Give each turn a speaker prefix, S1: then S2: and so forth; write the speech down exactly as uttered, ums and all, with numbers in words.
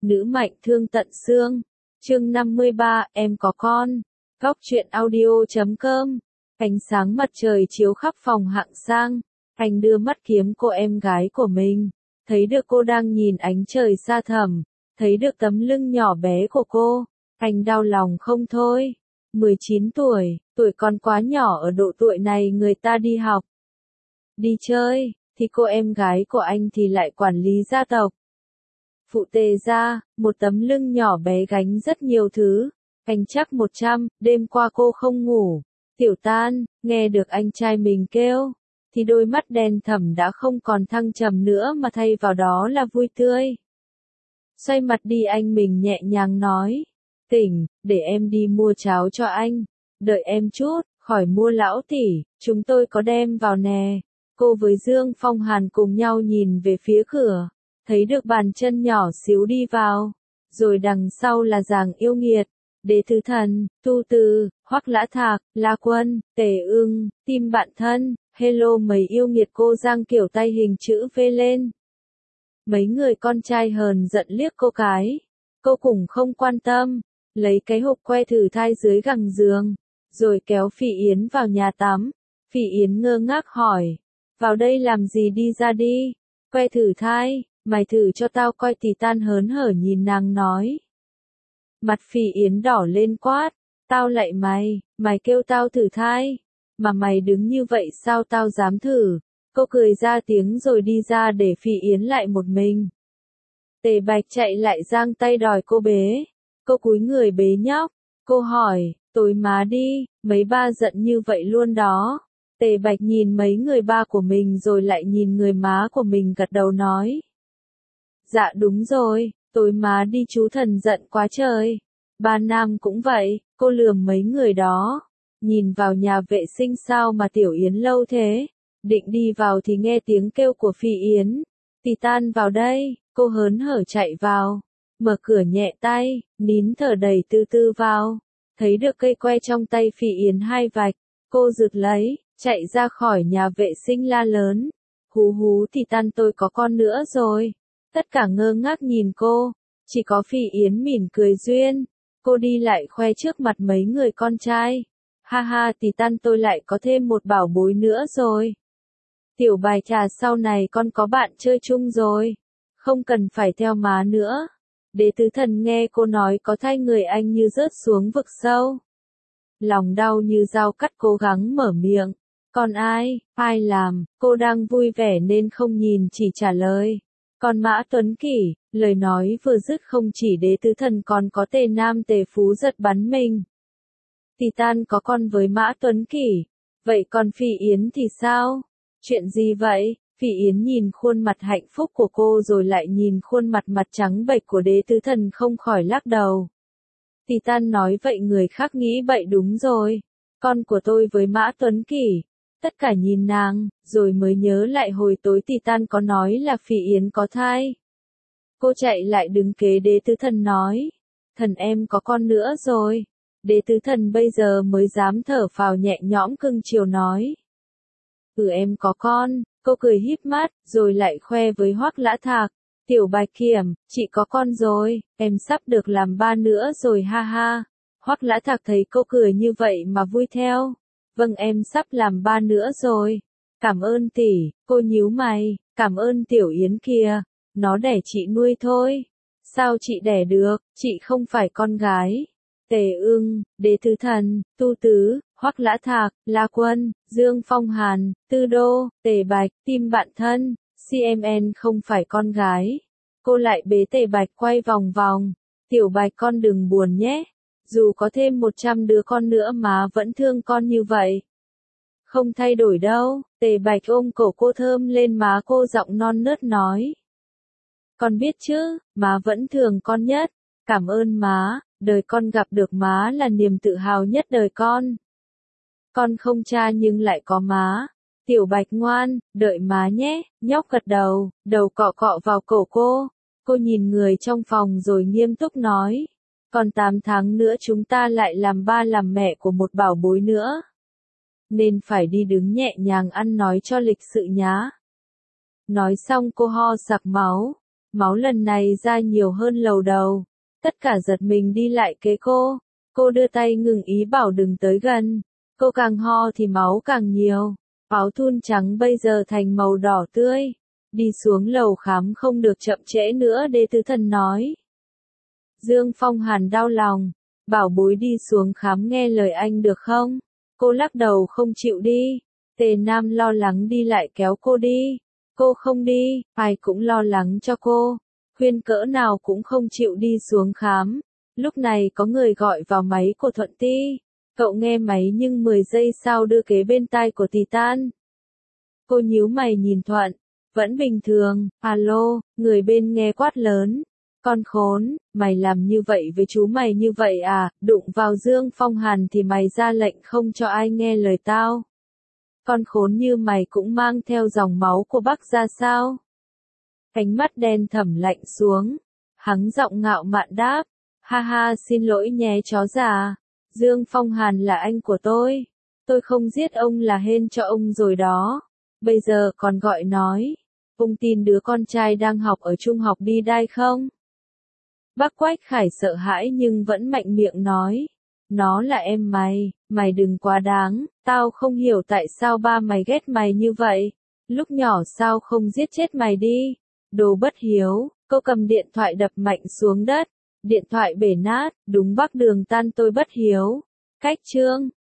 S1: Nữ mạnh thương tận xương. Chương năm mươi ba, em có con. Góc truyện audio chấm com. Ánh sáng mặt trời chiếu khắp phòng hạng sang. Anh đưa mắt kiếm cô em gái của mình. Thấy được cô đang nhìn ánh trời xa thẳm. Thấy được tấm lưng nhỏ bé của cô. Anh đau lòng không thôi. mười chín tuổi, tuổi còn quá nhỏ, ở độ tuổi này người ta đi học, đi chơi, thì cô em gái của anh thì lại quản lý gia tộc. Phụ tề gia, một tấm lưng nhỏ bé gánh rất nhiều thứ. Anh chắc một trăm, đêm qua cô không ngủ. Tiểu Tan, nghe được anh trai mình kêu, thì đôi mắt đen thẳm đã không còn thăng trầm nữa mà thay vào đó là vui tươi. Xoay mặt đi anh mình nhẹ nhàng nói, tỉnh, để em đi mua cháo cho anh. Đợi em chút, khỏi mua lão tỷ, chúng tôi có đem vào nè. Cô với Dương Phong Hàn cùng nhau nhìn về phía cửa, thấy được bàn chân nhỏ xíu đi vào, rồi đằng sau là Giàng Yêu Nghiệt, Đế Tứ Thần, Tu Từ, Hoắc Lã Thạc, La Quân, Tề Ưng, Tim Bạn Thân, hello mấy yêu nghiệt. Cô giang kiểu tay hình chữ V lên. Mấy người con trai hờn giận liếc cô cái, cô cũng không quan tâm, lấy cái hộp que thử thai dưới gằng giường, rồi kéo Phỉ Yến vào nhà tắm. Phỉ Yến ngơ ngác hỏi, vào đây làm gì, đi ra đi. Que thử thai, mày thử cho tao coi. Thì Tan hớn hở nhìn nàng nói. Mặt Phỉ Yến đỏ lên quát, tao lại mày, mày kêu tao thử thai, mà mày đứng như vậy sao tao dám thử. Cô cười ra tiếng rồi đi ra để Phỉ Yến lại một mình. Tề Bạch chạy lại giang tay đòi cô bế. Cô cúi người bế nhóc. Cô hỏi, tối má đi, mấy ba giận như vậy luôn đó. Tề Bạch nhìn mấy người ba của mình rồi lại nhìn người má của mình, gật đầu nói. Dạ đúng rồi, tối má đi, chú thần giận quá trời. Ba Nam cũng vậy. Cô lườm mấy người đó. Nhìn vào nhà vệ sinh sao mà Tiểu Yến lâu thế. Định đi vào thì nghe tiếng kêu của Phỉ Yến. Thì Tan vào đây. Cô hớn hở chạy vào, mở cửa nhẹ tay, nín thở đẩy từ từ vào. Thấy được cây que trong tay Phỉ Yến hai vạch, cô giựt lấy, chạy ra khỏi nhà vệ sinh la lớn. Hú hú, Thì Tan, tôi có con nữa rồi. Tất cả ngơ ngác nhìn cô, chỉ có Phỉ Yến mỉm cười duyên. Cô đi lại khoe trước mặt mấy người con trai. Ha ha, Thì Tan, tôi lại có thêm một bảo bối nữa rồi. Tiểu Bài trà, sau này con có bạn chơi chung rồi, không cần phải theo má nữa. Đế Tứ Thần nghe cô nói có thai người anh như rớt xuống vực sâu. Lòng đau như dao cắt, cố gắng mở miệng. Còn ai, ai làm, cô đang vui vẻ nên không nhìn chỉ trả lời. Còn Mã Tuấn Kỷ, lời nói vừa dứt không chỉ Đế Tứ Thần còn có Tề Nam Tề Phú giật bắn mình. Thì Tan có con với Mã Tuấn Kỷ, vậy còn Phỉ Yến thì sao? Chuyện gì vậy? Phỉ Yến nhìn khuôn mặt hạnh phúc của cô rồi lại nhìn khuôn mặt mặt trắng bệch của Đế Tứ Thần, không khỏi lắc đầu. Thì Tan nói, vậy người khác nghĩ bậy. Đúng rồi, con của tôi với Mã Tuấn Kỷ. Tất cả nhìn nàng, rồi mới nhớ lại hồi tối Thì Tan có nói là Phỉ Yến có thai. Cô chạy lại đứng kế Đế Tứ Thần nói, thần em có con nữa rồi. Đế Tứ Thần bây giờ mới dám thở phào nhẹ nhõm, cưng chiều nói. Ừ, em có con. Cô cười híp mắt, rồi lại khoe với Hoắc Lã Thạc. Tiểu Bạch Kiểm, chị có con rồi, em sắp được làm ba nữa rồi, ha ha. Hoắc Lã Thạc thấy cô cười như vậy mà vui theo. Vâng, em sắp làm ba nữa rồi. Cảm ơn tỷ. Cô nhíu mày, cảm ơn Tiểu Yến kìa. Nó đẻ chị nuôi thôi. Sao chị đẻ được, chị không phải con gái. Tề Ưng, Đế Tứ Thần, Tu Tứ, Hoắc Lã Thạc, La Quân, Dương Phong Hàn, Tư Đô, Tề Bạch, Tim Bạn Thân, xê em en không phải con gái. Cô lại bế Tề Bạch quay vòng vòng. Tiểu Bạch, con đừng buồn nhé. Dù có thêm một trăm đứa con nữa má vẫn thương con như vậy. Không thay đổi đâu. Tề Bạch ôm cổ cô, thơm lên má cô, giọng non nớt nói. Con biết chứ, má vẫn thương con nhất. Cảm ơn má, đời con gặp được má là niềm tự hào nhất đời con. Con không cha nhưng lại có má. Tiểu Bạch ngoan, đợi má nhé. Nhóc gật đầu, đầu cọ cọ vào cổ cô. Cô nhìn người trong phòng rồi nghiêm túc nói. Còn tám tháng nữa chúng ta lại làm ba làm mẹ của một bảo bối nữa. Nên phải đi đứng nhẹ nhàng ăn nói cho lịch sự nhá. Nói xong cô ho sặc máu. Máu lần này ra nhiều hơn lầu đầu. Tất cả giật mình đi lại kế cô. Cô đưa tay ngừng ý bảo đừng tới gần. Cô càng ho thì máu càng nhiều. Áo thun trắng bây giờ thành màu đỏ tươi. Đi xuống lầu khám không được chậm trễ nữa, Đế Tứ Thần nói. Dương Phong Hàn đau lòng. Bảo bối đi xuống khám nghe lời anh được không? Cô lắc đầu không chịu đi. Tề Nam lo lắng đi lại kéo cô đi. Cô không đi, ai cũng lo lắng cho cô. Khuyên cỡ nào cũng không chịu đi xuống khám. Lúc này có người gọi vào máy của Thuận Ti. Cậu nghe máy nhưng mười giây sau đưa kế bên tai của Titan. Cô nhíu mày nhìn Thuận. Vẫn bình thường, alo, người bên nghe quát lớn. Con khốn, mày làm như vậy với chú mày như vậy à, đụng vào Dương Phong Hàn thì mày ra lệnh không cho ai nghe lời tao. Con khốn như mày cũng mang theo dòng máu của Bắc ra sao? Ánh mắt đen thẳm lạnh xuống. Hắn giọng ngạo mạn đáp. Ha ha, xin lỗi nhé chó già. Dương Phong Hàn là anh của tôi. Tôi không giết ông là hên cho ông rồi đó. Bây giờ còn gọi nói. Ông tin đứa con trai đang học ở trung học đi đai không? Bác Quách Khải sợ hãi nhưng vẫn mạnh miệng nói. Nó là em mày, mày đừng quá đáng, tao không hiểu tại sao ba mày ghét mày như vậy. Lúc nhỏ sao không giết chết mày đi? Đồ bất hiếu, cô cầm điện thoại đập mạnh xuống đất. Điện thoại bể nát, đúng Bắc Đường Tan tôi bất hiếu. Cách chương.